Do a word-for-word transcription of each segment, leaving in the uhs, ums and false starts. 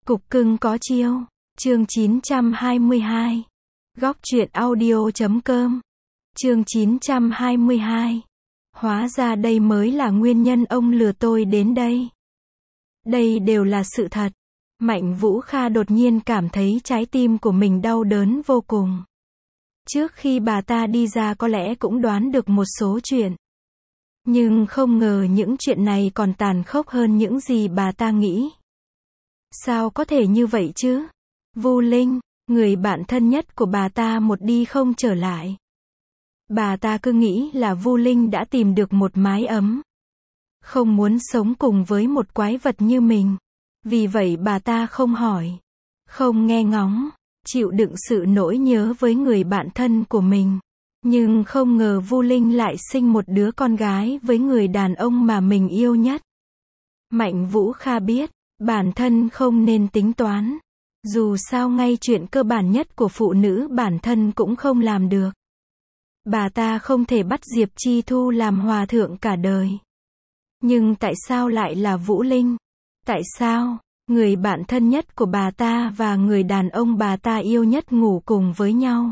Cục cưng có chiêu. Chương chín trăm hai mươi hai. Góc truyện audio chấm com. Chương chín trăm hai mươi hai. Hóa ra đây mới là nguyên nhân ông lừa tôi đến đây. Đây đều là sự thật. Mạnh Vũ Kha đột nhiên cảm thấy trái tim của mình đau đớn vô cùng. Trước khi bà ta đi ra có lẽ cũng đoán được một số chuyện. Nhưng không ngờ những chuyện này còn tàn khốc hơn những gì bà ta nghĩ. Sao có thể như vậy chứ? Vu Linh, người bạn thân nhất của bà ta một đi không trở lại. Bà ta cứ nghĩ là Vu Linh đã tìm được một mái ấm. Không muốn sống cùng với một quái vật như mình. Vì vậy bà ta không hỏi, không nghe ngóng, chịu đựng sự nỗi nhớ với người bạn thân của mình. Nhưng không ngờ Vu Linh lại sinh một đứa con gái với người đàn ông mà mình yêu nhất. Mạnh Vũ Kha biết, bản thân không nên tính toán. Dù sao ngay chuyện cơ bản nhất của phụ nữ bản thân cũng không làm được. Bà ta không thể bắt Diệp Chi Thu làm hòa thượng cả đời. Nhưng tại sao lại là Vũ Linh? Tại sao, người bạn thân nhất của bà ta và người đàn ông bà ta yêu nhất ngủ cùng với nhau?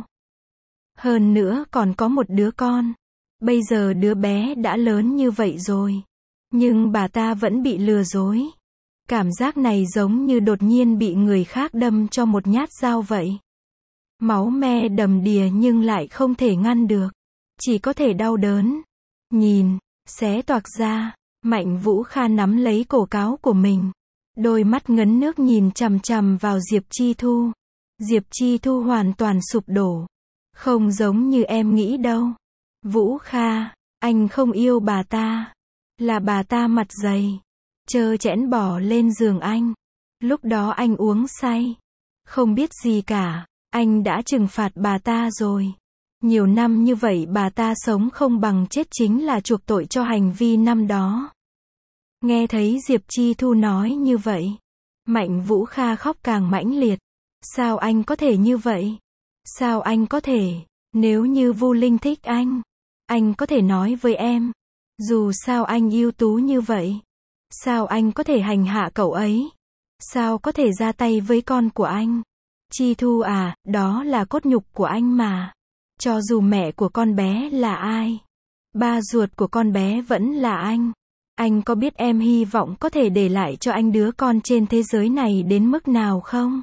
Hơn nữa còn có một đứa con. Bây giờ đứa bé đã lớn như vậy rồi. Nhưng bà ta vẫn bị lừa dối. Cảm giác này giống như đột nhiên bị người khác đâm cho một nhát dao vậy. Máu me đầm đìa nhưng lại không thể ngăn được. Chỉ có thể đau đớn. Nhìn, xé toạc ra, Mạnh Vũ Kha nắm lấy cổ cáo của mình. Đôi mắt ngấn nước nhìn chằm chằm vào Diệp Chi Thu. Diệp Chi Thu hoàn toàn sụp đổ. Không giống như em nghĩ đâu. Vũ Kha, anh không yêu bà ta. Là bà ta mặt dày. Trơ trẽn bỏ lên giường anh. Lúc đó anh uống say. Không biết gì cả. Anh đã trừng phạt bà ta rồi. Nhiều năm như vậy bà ta sống không bằng chết chính là chuộc tội cho hành vi năm đó. Nghe thấy Diệp Chi Thu nói như vậy. Mạnh Vũ Kha khóc càng mãnh liệt. Sao anh có thể như vậy? Sao anh có thể? Nếu như Vu Linh thích anh, anh có thể nói với em. Dù sao anh ưu tú như vậy. Sao anh có thể hành hạ cậu ấy? Sao có thể ra tay với con của anh? Chi Thu à, đó là cốt nhục của anh mà. Cho dù mẹ của con bé là ai, ba ruột của con bé vẫn là anh. Anh có biết em hy vọng có thể để lại cho anh đứa con trên thế giới này đến mức nào không?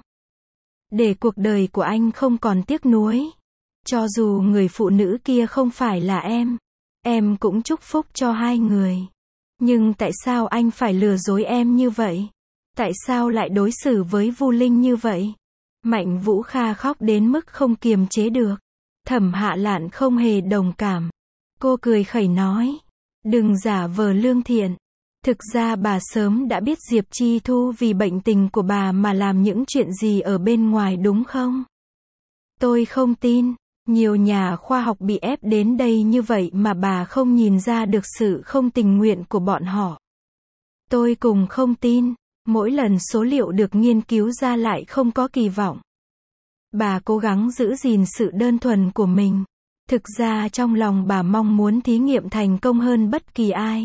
Để cuộc đời của anh không còn tiếc nuối. Cho dù người phụ nữ kia không phải là em, em cũng chúc phúc cho hai người. Nhưng tại sao anh phải lừa dối em như vậy? Tại sao lại đối xử với Vu Linh như vậy? Mạnh Vũ Kha khóc đến mức không kiềm chế được. Thẩm Hạ Lạn không hề đồng cảm. Cô cười khẩy nói, đừng giả vờ lương thiện. Thực ra bà sớm đã biết Diệp Chi Thu vì bệnh tình của bà mà làm những chuyện gì ở bên ngoài đúng không? Tôi không tin. Nhiều nhà khoa học bị ép đến đây như vậy mà bà không nhìn ra được sự không tình nguyện của bọn họ. Tôi cùng không tin. Mỗi lần số liệu được nghiên cứu ra lại không có kỳ vọng. Bà cố gắng giữ gìn sự đơn thuần của mình. Thực ra trong lòng bà mong muốn thí nghiệm thành công hơn bất kỳ ai.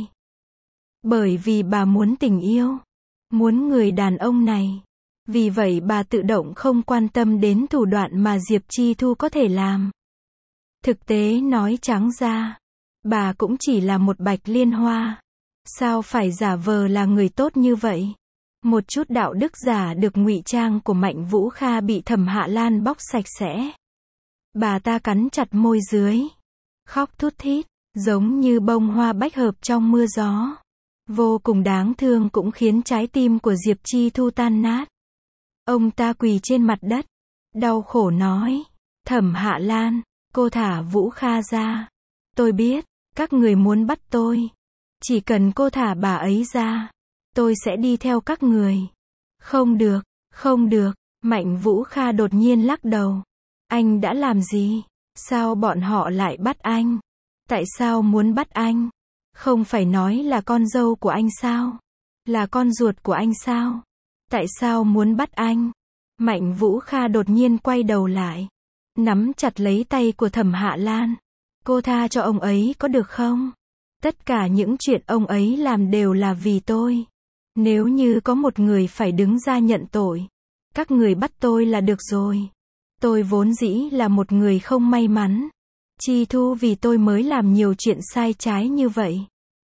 Bởi vì bà muốn tình yêu. Muốn người đàn ông này. Vì vậy bà tự động không quan tâm đến thủ đoạn mà Diệp Chi Thu có thể làm. Thực tế nói trắng ra, bà cũng chỉ là một bạch liên hoa. Sao phải giả vờ là người tốt như vậy? Một chút đạo đức giả được ngụy trang của Mạnh Vũ Kha bị Thẩm Hạ Lan bóc sạch sẽ. Bà ta cắn chặt môi dưới. Khóc thút thít, giống như bông hoa bách hợp trong mưa gió. Vô cùng đáng thương cũng khiến trái tim của Diệp Chi Thu tan nát. Ông ta quỳ trên mặt đất. Đau khổ nói. Thẩm Hạ Lan, cô thả Vũ Kha ra. Tôi biết, các người muốn bắt tôi. Chỉ cần cô thả bà ấy ra. Tôi sẽ đi theo các người. Không được, không được. Mạnh Vũ Kha đột nhiên lắc đầu. Anh đã làm gì? Sao bọn họ lại bắt anh? Tại sao muốn bắt anh? Không phải nói là con dâu của anh sao? Là con ruột của anh sao? Tại sao muốn bắt anh? Mạnh Vũ Kha đột nhiên quay đầu lại. Nắm chặt lấy tay của Thẩm Hạ Lan. Cô tha cho ông ấy có được không? Tất cả những chuyện ông ấy làm đều là vì tôi. Nếu như có một người phải đứng ra nhận tội, Các người bắt tôi là được rồi. Tôi vốn dĩ là một người không may mắn. Chi Thu vì tôi mới làm nhiều chuyện sai trái như vậy.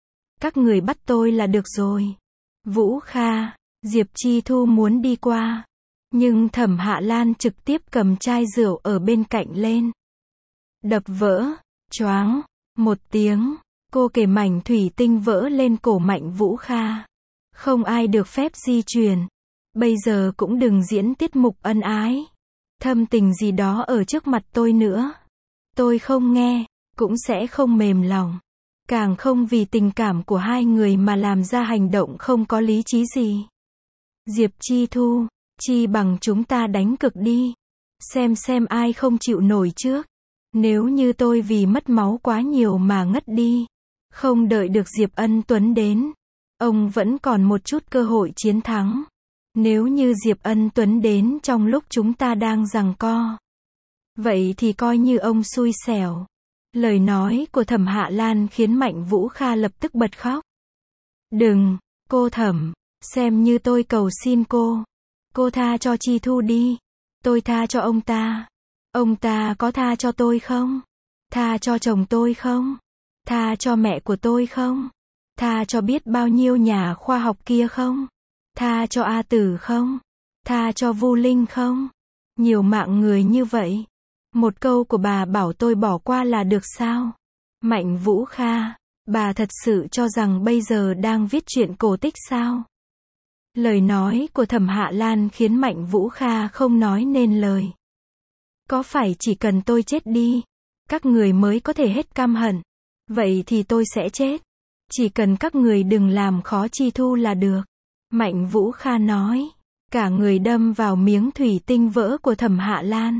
Các người bắt tôi là được rồi. Vũ Kha, Diệp Chi Thu muốn đi qua. Nhưng Thẩm Hạ Lan trực tiếp cầm chai rượu ở bên cạnh lên. Đập vỡ, choáng, một tiếng, cô kể mảnh thủy tinh vỡ lên cổ Mạnh Vũ Kha. Không ai được phép di chuyển. Bây giờ cũng đừng diễn tiết mục ân ái. Thâm tình gì đó ở trước mặt tôi nữa. Tôi không nghe, cũng sẽ không mềm lòng. Càng không vì tình cảm của hai người mà làm ra hành động không có lý trí gì. Diệp Chi Thu, chi bằng chúng ta đánh cược đi. Xem xem ai không chịu nổi trước. Nếu như tôi vì mất máu quá nhiều mà ngất đi, không đợi được Diệp Ân Tuấn đến, ông vẫn còn một chút cơ hội chiến thắng. Nếu như Diệp Ân Tuấn đến trong lúc chúng ta đang giằng co, vậy thì coi như ông xui xẻo. Lời nói của Thẩm Hạ Lan khiến Mạnh Vũ Kha lập tức bật khóc. Đừng, cô Thẩm, xem như tôi cầu xin cô. Cô tha cho Chi Thu đi. Tôi tha cho ông ta. Ông ta có tha cho tôi không? Tha cho chồng tôi không? Tha cho mẹ của tôi không? Tha cho biết bao nhiêu nhà khoa học kia không? Tha cho A Tử không? Tha cho Vu Linh không? Nhiều mạng người như vậy. Một câu của bà bảo tôi bỏ qua là được sao? Mạnh Vũ Kha, bà thật sự cho rằng bây giờ đang viết truyện cổ tích sao? Lời nói của Thẩm Hạ Lan khiến Mạnh Vũ Kha không nói nên lời. Có phải chỉ cần tôi chết đi, các người mới có thể hết căm hận? Vậy thì tôi sẽ chết. Chỉ cần các người đừng làm khó Chi Thu là được. Mạnh Vũ Kha nói. Cả người đâm vào miếng thủy tinh vỡ của Thẩm Hạ Lan.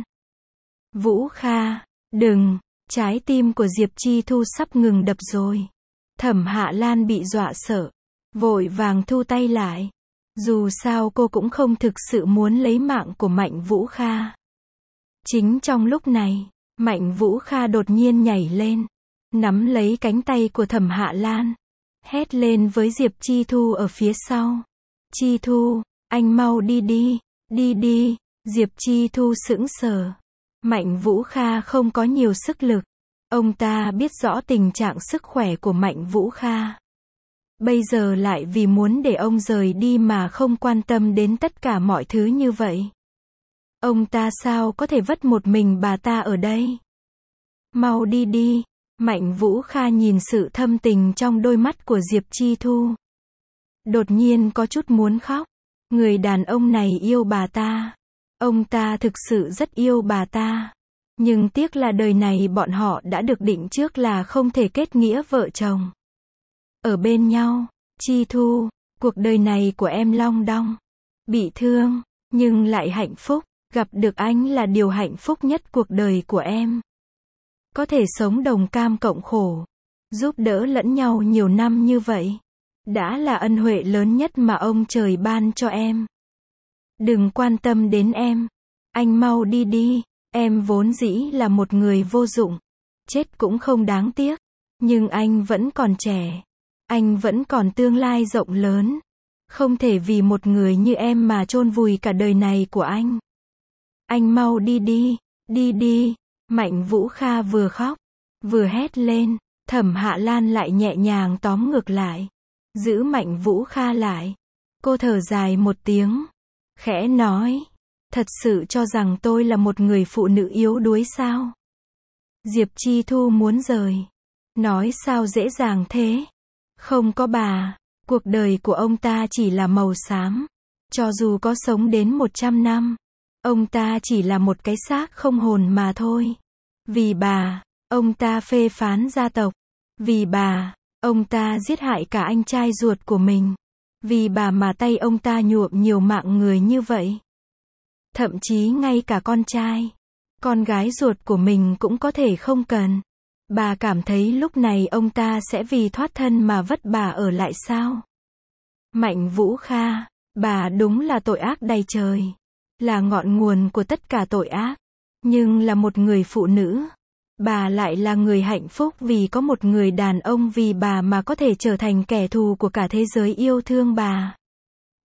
Vũ Kha, đừng, trái tim của Diệp Chi Thu sắp ngừng đập rồi. Thẩm Hạ Lan bị dọa sợ, vội vàng thu tay lại. Dù sao cô cũng không thực sự muốn lấy mạng của Mạnh Vũ Kha. Chính trong lúc này, Mạnh Vũ Kha đột nhiên nhảy lên, nắm lấy cánh tay của Thẩm Hạ Lan, hét lên với Diệp Chi Thu ở phía sau. Chi Thu, anh mau đi đi, đi đi. Diệp Chi Thu sững sờ. Mạnh Vũ Kha không có nhiều sức lực. Ông ta biết rõ tình trạng sức khỏe của Mạnh Vũ Kha. Bây giờ lại vì muốn để ông rời đi mà không quan tâm đến tất cả mọi thứ như vậy. Ông ta sao có thể vất một mình bà ta ở đây? Mau đi đi. Mạnh Vũ Kha nhìn sự thâm tình trong đôi mắt của Diệp Chi Thu. Đột nhiên có chút muốn khóc. Người đàn ông này yêu bà ta. Ông ta thực sự rất yêu bà ta. Nhưng tiếc là đời này bọn họ đã được định trước là không thể kết nghĩa vợ chồng. Ở bên nhau. Chi Thu, cuộc đời này của em long đong. Bị thương, nhưng lại hạnh phúc. Gặp được anh là điều hạnh phúc nhất cuộc đời của em. Có thể sống đồng cam cộng khổ, giúp đỡ lẫn nhau nhiều năm như vậy, đã là ân huệ lớn nhất mà ông trời ban cho em. Đừng quan tâm đến em. Anh mau đi đi. Em vốn dĩ là một người vô dụng. Chết cũng không đáng tiếc. Nhưng anh vẫn còn trẻ. Anh vẫn còn tương lai rộng lớn. Không thể vì một người như em mà chôn vùi cả đời này của anh. Anh mau đi đi. Đi đi. Mạnh Vũ Kha vừa khóc, vừa hét lên. Thẩm Hạ Lan lại nhẹ nhàng tóm ngược lại, giữ Mạnh Vũ Kha lại. Cô thở dài một tiếng, khẽ nói, thật sự cho rằng tôi là một người phụ nữ yếu đuối sao? Diệp Chi Thu muốn rời. Nói sao dễ dàng thế? Không có bà, cuộc đời của ông ta chỉ là màu xám. Cho dù có sống đến một trăm năm, ông ta chỉ là một cái xác không hồn mà thôi. Vì bà, ông ta phê phán gia tộc. Vì bà, ông ta giết hại cả anh trai ruột của mình. Vì bà mà tay ông ta nhuộm nhiều mạng người như vậy. Thậm chí ngay cả con trai, con gái ruột của mình cũng có thể không cần. Bà cảm thấy lúc này ông ta sẽ vì thoát thân mà vất bà ở lại sao? Mạnh Vũ Kha, bà đúng là tội ác đầy trời. Là ngọn nguồn của tất cả tội ác. Nhưng là một người phụ nữ, bà lại là người hạnh phúc vì có một người đàn ông vì bà mà có thể trở thành kẻ thù của cả thế giới yêu thương bà.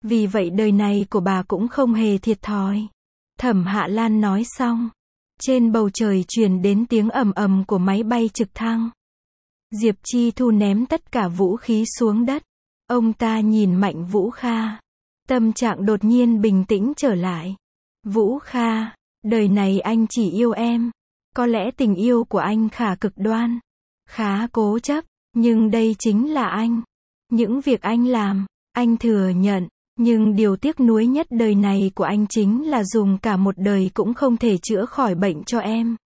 Vì vậy đời này của bà cũng không hề thiệt thòi. Thẩm Hạ Lan nói xong. Trên bầu trời truyền đến tiếng ầm ầm của máy bay trực thăng. Diệp Chi Thu ném tất cả vũ khí xuống đất. Ông ta nhìn Mạnh Vũ Kha. Tâm trạng đột nhiên bình tĩnh trở lại. Vũ Kha, đời này anh chỉ yêu em. Có lẽ tình yêu của anh khá cực đoan, khá cố chấp, nhưng đây chính là anh. Những việc anh làm, anh thừa nhận, nhưng điều tiếc nuối nhất đời này của anh chính là dùng cả một đời cũng không thể chữa khỏi bệnh cho em.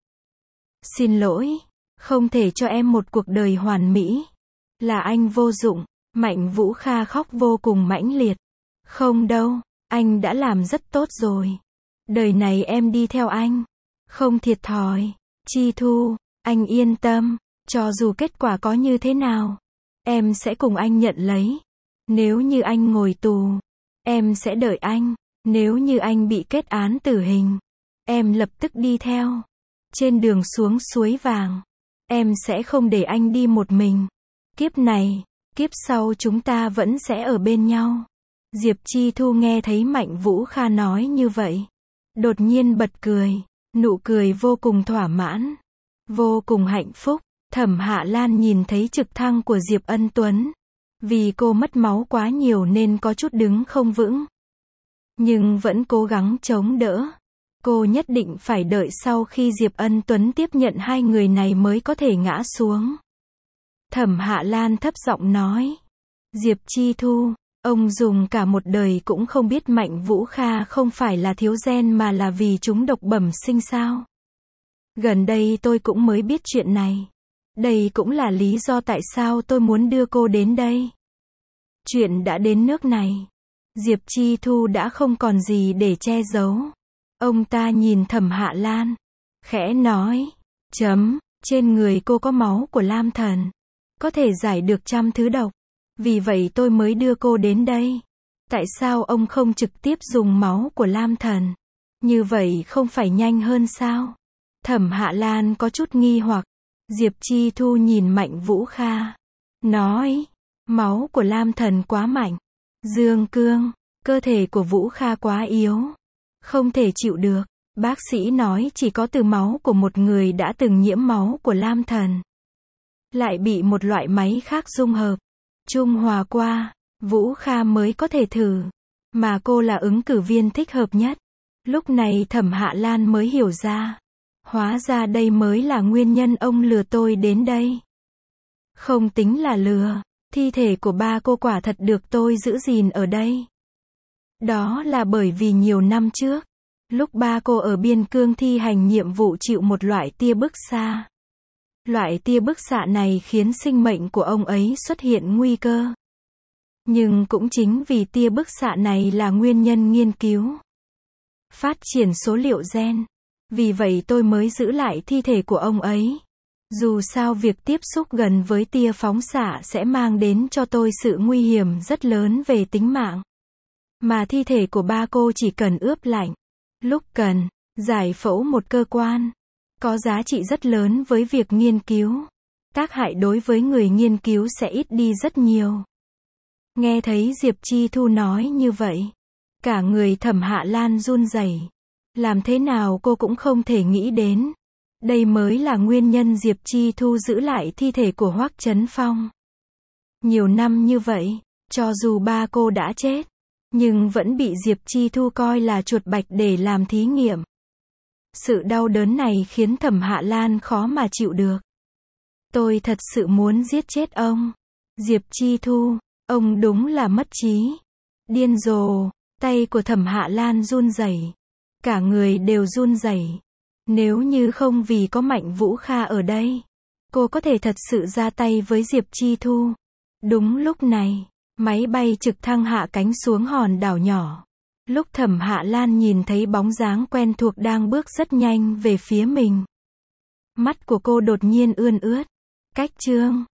Xin lỗi, không thể cho em một cuộc đời hoàn mỹ. Là anh vô dụng. Mạnh Vũ Kha khóc vô cùng mãnh liệt. Không đâu, anh đã làm rất tốt rồi. Đời này em đi theo anh, không thiệt thòi. Chi Thu, anh yên tâm, cho dù kết quả có như thế nào, em sẽ cùng anh nhận lấy. Nếu như anh ngồi tù, em sẽ đợi anh. Nếu như anh bị kết án tử hình, em lập tức đi theo. Trên đường xuống suối vàng, em sẽ không để anh đi một mình. Kiếp này, kiếp sau chúng ta vẫn sẽ ở bên nhau. Diệp Chi Thu nghe thấy Mạnh Vũ Kha nói như vậy, đột nhiên bật cười, nụ cười vô cùng thỏa mãn, vô cùng hạnh phúc. Thẩm Hạ Lan nhìn thấy trực thăng của Diệp Ân Tuấn. Vì cô mất máu quá nhiều nên có chút đứng không vững, nhưng vẫn cố gắng chống đỡ. Cô nhất định phải đợi sau khi Diệp Ân Tuấn tiếp nhận hai người này mới có thể ngã xuống. Thẩm Hạ Lan thấp giọng nói. Diệp Chi Thu, ông dùng cả một đời cũng không biết Mạnh Vũ Kha không phải là thiếu gen mà là vì chúng độc bẩm sinh sao? Gần đây tôi cũng mới biết chuyện này. Đây cũng là lý do tại sao tôi muốn đưa cô đến đây. Chuyện đã đến nước này, Diệp Chi Thu đã không còn gì để che giấu. Ông ta nhìn Thẩm Hạ Lan, khẽ nói, chấm, trên người cô có máu của Lam Thần, có thể giải được trăm thứ độc. Vì vậy tôi mới đưa cô đến đây. Tại sao ông không trực tiếp dùng máu của Lam Thần? Như vậy không phải nhanh hơn sao? Thẩm Hạ Lan có chút nghi hoặc. Diệp Chi Thu nhìn Mạnh Vũ Kha, nói, máu của Lam Thần quá mạnh. Dương Cương, cơ thể của Vũ Kha quá yếu, không thể chịu được. Bác sĩ nói chỉ có từ máu của một người đã từng nhiễm máu của Lam Thần, lại bị một loại máy khác dung hợp, trung hòa qua, Vũ Kha mới có thể thử. Mà cô là ứng cử viên thích hợp nhất. Lúc này Thẩm Hạ Lan mới hiểu ra. Hóa ra đây mới là nguyên nhân ông lừa tôi đến đây. Không tính là lừa, thi thể của ba cô quả thật được tôi giữ gìn ở đây. Đó là bởi vì nhiều năm trước, lúc ba cô ở biên cương thi hành nhiệm vụ chịu một loại tia bức xạ. Loại tia bức xạ này khiến sinh mệnh của ông ấy xuất hiện nguy cơ. Nhưng cũng chính vì tia bức xạ này là nguyên nhân nghiên cứu, phát triển số liệu gen. Vì vậy tôi mới giữ lại thi thể của ông ấy. Dù sao việc tiếp xúc gần với tia phóng xạ sẽ mang đến cho tôi sự nguy hiểm rất lớn về tính mạng. Mà thi thể của ba cô chỉ cần ướp lạnh, lúc cần, giải phẫu một cơ quan, có giá trị rất lớn với việc nghiên cứu. Tác hại đối với người nghiên cứu sẽ ít đi rất nhiều. Nghe thấy Diệp Chi Thu nói như vậy, cả người Thẩm Hạ Lan run rẩy. Làm thế nào cô cũng không thể nghĩ đến. Đây mới là nguyên nhân Diệp Chi Thu giữ lại thi thể của Hoắc Chấn Phong. Nhiều năm như vậy, cho dù ba cô đã chết, nhưng vẫn bị Diệp Chi Thu coi là chuột bạch để làm thí nghiệm. Sự đau đớn này khiến Thẩm Hạ Lan khó mà chịu được. Tôi thật sự muốn giết chết ông. Diệp Chi Thu, ông đúng là mất trí. Điên rồ, tay của Thẩm Hạ Lan run rẩy. Cả người đều run rẩy. Nếu như không vì có Mạnh Vũ Kha ở đây, cô có thể thật sự ra tay với Diệp Chi Thu. Đúng lúc này, máy bay trực thăng hạ cánh xuống hòn đảo nhỏ. Lúc Thẩm Hạ Lan nhìn thấy bóng dáng quen thuộc đang bước rất nhanh về phía mình, mắt của cô đột nhiên ươn ướt. Cách chương